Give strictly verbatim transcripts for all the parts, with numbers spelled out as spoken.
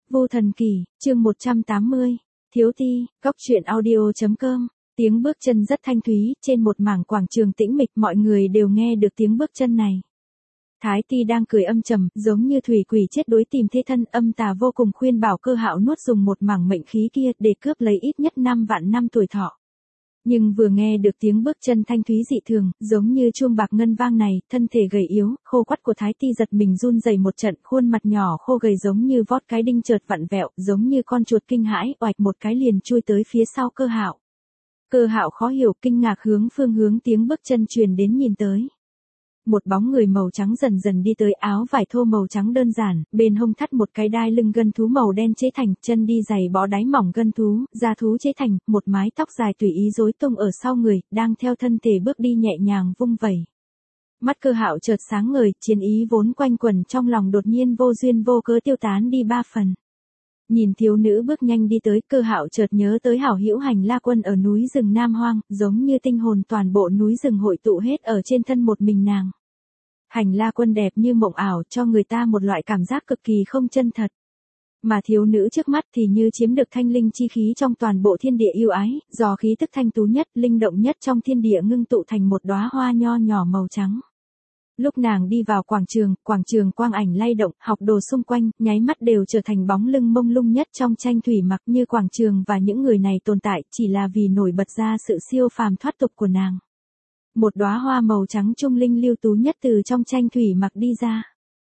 Vô Thần Kỳ, chương một trăm tám mươi, Thiếu Ti, góc truyện audio chấm com. Tiếng bước chân rất thanh thúy, trên một mảng quảng trường tĩnh mịch mọi người đều nghe được tiếng bước chân này. Thái Ti đang cười âm trầm, giống như thủy quỷ chết đuối tìm thế thân, âm tà vô cùng khuyên bảo Cơ Hạo nuốt dùng một mảng mệnh khí kia để cướp lấy ít nhất năm vạn năm tuổi thọ. Nhưng vừa nghe được tiếng bước chân thanh thúy dị thường, giống như chuông bạc ngân vang này, thân thể gầy yếu, khô quắt của Thái Ti giật mình run rẩy một trận, khuôn mặt nhỏ khô gầy giống như vót cái đinh chợt vặn vẹo, giống như con chuột kinh hãi, oạch một cái liền chui tới phía sau Cơ Hạo. Cơ Hạo khó hiểu, kinh ngạc hướng phương hướng tiếng bước chân truyền đến nhìn tới. Một bóng người màu trắng dần dần đi tới, áo vải thô màu trắng đơn giản, bên hông thắt một cái đai lưng gân thú màu đen chế thành, chân đi giày bó đáy mỏng gân thú, da thú chế thành, một mái tóc dài tùy ý rối tung ở sau người, đang theo thân thể bước đi nhẹ nhàng vung vẩy. Mắt Cơ Hạo chợt sáng ngời, chiến ý vốn quanh quẩn trong lòng đột nhiên vô duyên vô cớ tiêu tán đi ba phần. Nhìn thiếu nữ bước nhanh đi tới, Cơ Hạo chợt nhớ tới hảo hữu Hành La Quân ở núi rừng Nam Hoang, giống như tinh hồn toàn bộ núi rừng hội tụ hết ở trên thân một mình nàng. Hành La Quân đẹp như mộng ảo, cho người ta một loại cảm giác cực kỳ không chân thật. Mà thiếu nữ trước mắt thì như chiếm được thanh linh chi khí trong toàn bộ thiên địa yêu ái, do khí tức thanh tú nhất, linh động nhất trong thiên địa ngưng tụ thành một đóa hoa nho nhỏ màu trắng. Lúc nàng đi vào quảng trường, quảng trường quang ảnh lay động, học đồ xung quanh, nháy mắt đều trở thành bóng lưng mông lung nhất trong tranh thủy mặc, như quảng trường và những người này tồn tại chỉ là vì nổi bật ra sự siêu phàm thoát tục của nàng. Một đóa hoa màu trắng trung linh lưu tú nhất từ trong tranh thủy mặc đi ra.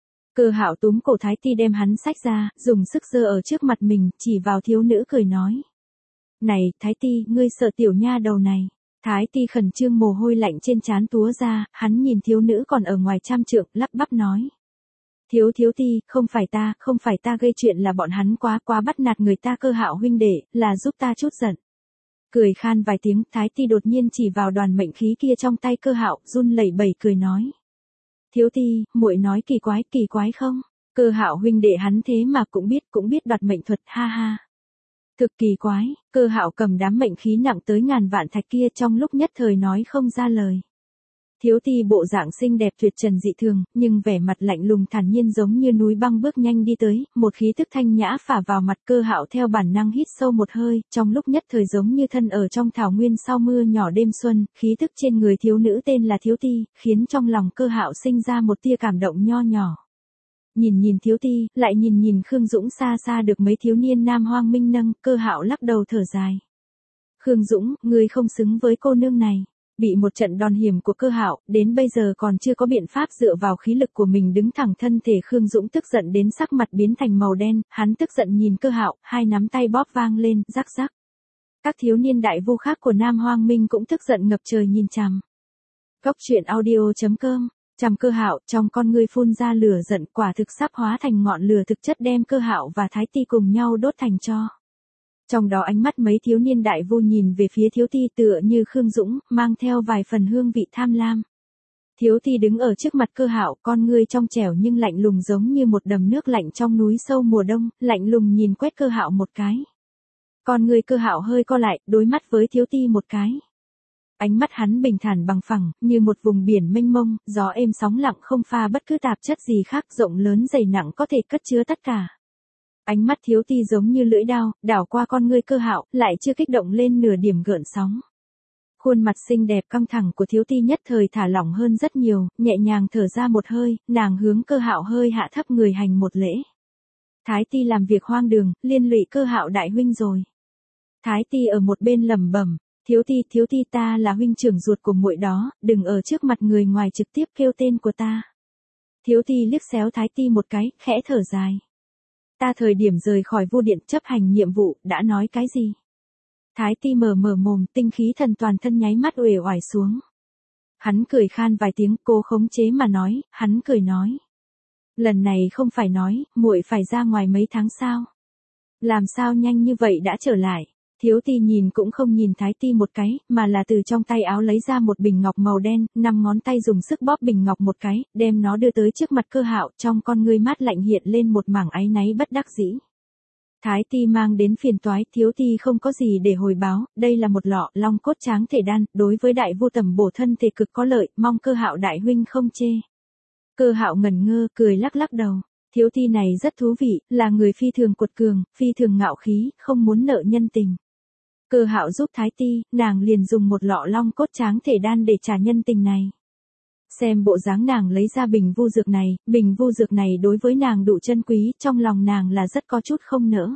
Cơ Hạo túm cổ Thái Ti đem hắn xách ra, dùng sức giơ ở trước mặt mình, chỉ vào thiếu nữ cười nói. Này, Thái Ti, ngươi sợ tiểu nha đầu này. Thái Ti khẩn trương, mồ hôi lạnh trên trán túa ra, hắn nhìn thiếu nữ còn ở ngoài trăm trượng, lắp bắp nói. Thiếu thiếu Ti, không phải ta, không phải ta gây chuyện, là bọn hắn quá quá bắt nạt người ta. Cơ Hạo huynh đệ, là giúp ta chút giận. Cười khan vài tiếng, Thái Ti đột nhiên chỉ vào đoàn mệnh khí kia trong tay Cơ Hạo, run lẩy bẩy cười nói. Thiếu Ti, muội nói kỳ quái, kỳ quái không? Cơ Hạo huynh đệ hắn thế mà cũng biết, cũng biết đoạt mệnh thuật, ha ha. Thực kỳ quái, Cơ Hạo cầm đám mệnh khí nặng tới ngàn vạn thạch kia trong lúc nhất thời nói không ra lời. Thiếu Ti bộ dạng xinh đẹp tuyệt trần dị thường, nhưng vẻ mặt lạnh lùng thản nhiên giống như núi băng bước nhanh đi tới, một khí tức thanh nhã phả vào mặt. Cơ Hạo theo bản năng hít sâu một hơi, trong lúc nhất thời giống như thân ở trong thảo nguyên sau mưa nhỏ đêm xuân, khí tức trên người thiếu nữ tên là Thiếu Ti, khiến trong lòng Cơ Hạo sinh ra một tia cảm động nho nhỏ. Nhìn nhìn Thiếu Ti, lại nhìn nhìn Khương Dũng xa xa được mấy thiếu niên Nam Hoang minh nâng, Cơ Hạo lắc đầu thở dài. Khương Dũng, ngươi không xứng với cô nương này. Bị một trận đòn hiểm của Cơ Hạo, đến bây giờ còn chưa có biện pháp dựa vào khí lực của mình đứng thẳng thân thể. Khương Dũng tức giận đến sắc mặt biến thành màu đen, hắn tức giận nhìn Cơ Hạo, hai nắm tay bóp vang lên, rắc rắc. Các thiếu niên đại vu khác của Nam Hoang Minh cũng tức giận ngập trời nhìn chằm. Góc truyện audio chấm com. Chằm Cơ Hạo, trong con ngươi phun ra lửa giận, quả thực sắp hóa thành ngọn lửa thực chất đem Cơ Hạo và Thái Ti cùng nhau đốt thành tro. Trong đó ánh mắt mấy thiếu niên đại vu nhìn về phía Thiếu Ti tựa như Khương Dũng, mang theo vài phần hương vị tham lam. Thiếu Ti đứng ở trước mặt Cơ Hạo, con ngươi trong trẻo nhưng lạnh lùng giống như một đầm nước lạnh trong núi sâu mùa đông, lạnh lùng nhìn quét Cơ Hạo một cái. Con ngươi Cơ Hạo hơi co lại, đối mắt với Thiếu Ti một cái. Ánh mắt hắn bình thản bằng phẳng, như một vùng biển mênh mông, gió êm sóng lặng không pha bất cứ tạp chất gì khác, rộng lớn dày nặng có thể cất chứa tất cả. Ánh mắt Thiếu Ti giống như lưỡi dao, đảo qua con ngươi Cơ Hạo, lại chưa kích động lên nửa điểm gợn sóng. Khuôn mặt xinh đẹp căng thẳng của Thiếu Ti nhất thời thả lỏng hơn rất nhiều, nhẹ nhàng thở ra một hơi, nàng hướng Cơ Hạo hơi hạ thấp người hành một lễ. Thái Ti làm việc hoang đường, liên lụy Cơ Hạo đại huynh rồi. Thái Ti ở một bên lẩm bẩm, Thiếu Ti, Thiếu Ti, ta là huynh trưởng ruột của muội đó, đừng ở trước mặt người ngoài trực tiếp kêu tên của ta. Thiếu Ti liếc xéo Thái Ti một cái, khẽ thở dài. Ta thời điểm rời khỏi Vu Điện chấp hành nhiệm vụ, đã nói cái gì? Thái Ti mở mở mồm, tinh khí thần toàn thân nháy mắt uể oải xuống. Hắn cười khan vài tiếng, cố khống chế mà nói, hắn cười nói. Lần này không phải nói, muội phải ra ngoài mấy tháng sao? Làm sao nhanh như vậy đã trở lại? Thiếu Ti nhìn cũng không nhìn Thái Ti một cái, mà là từ trong tay áo lấy ra một bình ngọc màu đen, năm ngón tay dùng sức bóp bình ngọc một cái, đem nó đưa tới trước mặt Cơ Hạo, trong con ngươi mát lạnh hiện lên một mảng áy náy bất đắc dĩ. Thái Ti mang đến phiền toái, Thiếu Ti không có gì để hồi báo, đây là một lọ long cốt tráng thể đan, đối với đại vu tầm bổ thân thể cực có lợi, mong Cơ Hạo đại huynh không chê. Cơ Hạo ngẩn ngơ, cười lắc lắc đầu. Thiếu ti này rất thú vị, là người phi thường cuột cường, phi thường ngạo khí, không muốn nợ nhân tình. Cơ Hạo giúp Thái ti, nàng liền dùng một lọ long cốt tráng thể đan để trả nhân tình này. Xem bộ dáng nàng lấy ra bình vu dược này, bình vu dược này đối với nàng đủ chân quý, trong lòng nàng là rất có chút không nỡ.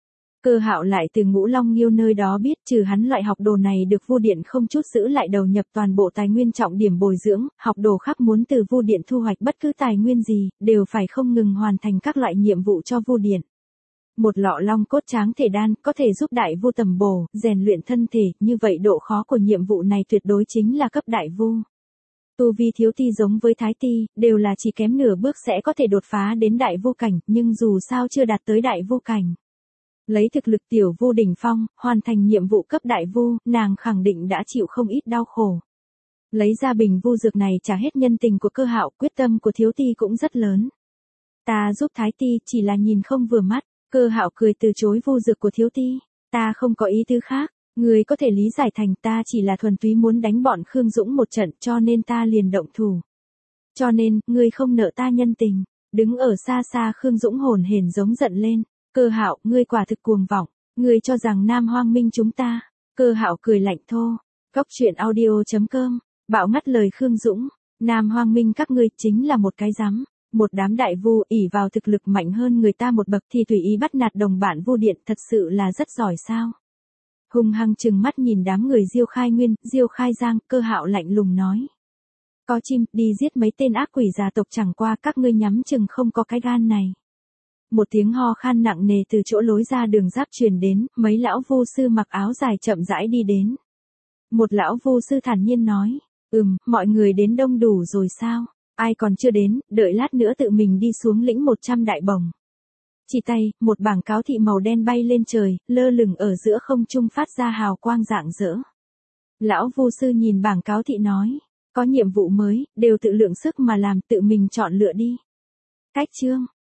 Cơ Hạo lại từ Ngũ Long Nghiêu nơi đó biết trừ hắn loại học đồ này được Vu Điện không chút giữ lại đầu nhập toàn bộ tài nguyên trọng điểm bồi dưỡng, học đồ khác muốn từ Vu Điện thu hoạch bất cứ tài nguyên gì, đều phải không ngừng hoàn thành các loại nhiệm vụ cho Vu Điện. Một lọ long cốt tráng thể đan có thể giúp đại vu tầm bổ, rèn luyện thân thể, như vậy độ khó của nhiệm vụ này tuyệt đối chính là cấp đại vu. Tu vi thiếu ti giống với thái ti, đều là chỉ kém nửa bước sẽ có thể đột phá đến đại vu cảnh, nhưng dù sao chưa đạt tới đại vu cảnh. Lấy thực lực tiểu vu đỉnh phong, hoàn thành nhiệm vụ cấp đại vu, nàng khẳng định đã chịu không ít đau khổ. Lấy ra bình vu dược này trả hết nhân tình của Cơ Hạo, quyết tâm của thiếu ti cũng rất lớn. Ta giúp thái ti chỉ là nhìn không vừa mắt, Cơ Hạo cười từ chối vu dược của thiếu ti. Ta không có ý tứ khác, người có thể lý giải thành ta chỉ là thuần túy muốn đánh bọn Khương Dũng một trận cho nên ta liền động thủ. Cho nên, ngươi không nợ ta nhân tình. Đứng ở xa xa Khương Dũng hồn hển giống giận lên. Cơ Hạo, ngươi quả thực cuồng vọng, ngươi cho rằng Nam Hoang Minh chúng ta. Cơ Hạo cười lạnh thô. Góc truyện audio chấm com, bạo ngắt lời Khương Dũng. Nam Hoang Minh các ngươi chính là một cái rắm. Một đám đại vu ỷ vào thực lực mạnh hơn người ta một bậc thì tùy ý bắt nạt đồng bạn Vu Điện, thật sự là rất giỏi sao. Hung hăng trừng mắt nhìn đám người Diêu Khai Nguyên, Diêu Khai Giang, Cơ Hạo lạnh lùng nói. Có chim, đi giết mấy tên ác quỷ gia tộc, chẳng qua các ngươi nhắm chừng không có cái gan này. Một tiếng ho khan nặng nề từ chỗ lối ra đường giáp truyền đến, mấy lão vu sư mặc áo dài chậm rãi đi đến. Một lão vu sư thản nhiên nói, ừm, mọi người đến đông đủ rồi sao? Ai còn chưa đến, đợi lát nữa tự mình đi xuống lĩnh một trăm đại bổng. Chỉ tay, một bảng cáo thị màu đen bay lên trời, lơ lửng ở giữa không trung phát ra hào quang rạng rỡ. Lão vu sư nhìn bảng cáo thị nói, có nhiệm vụ mới, đều tự lượng sức mà làm, tự mình chọn lựa đi. Cách chương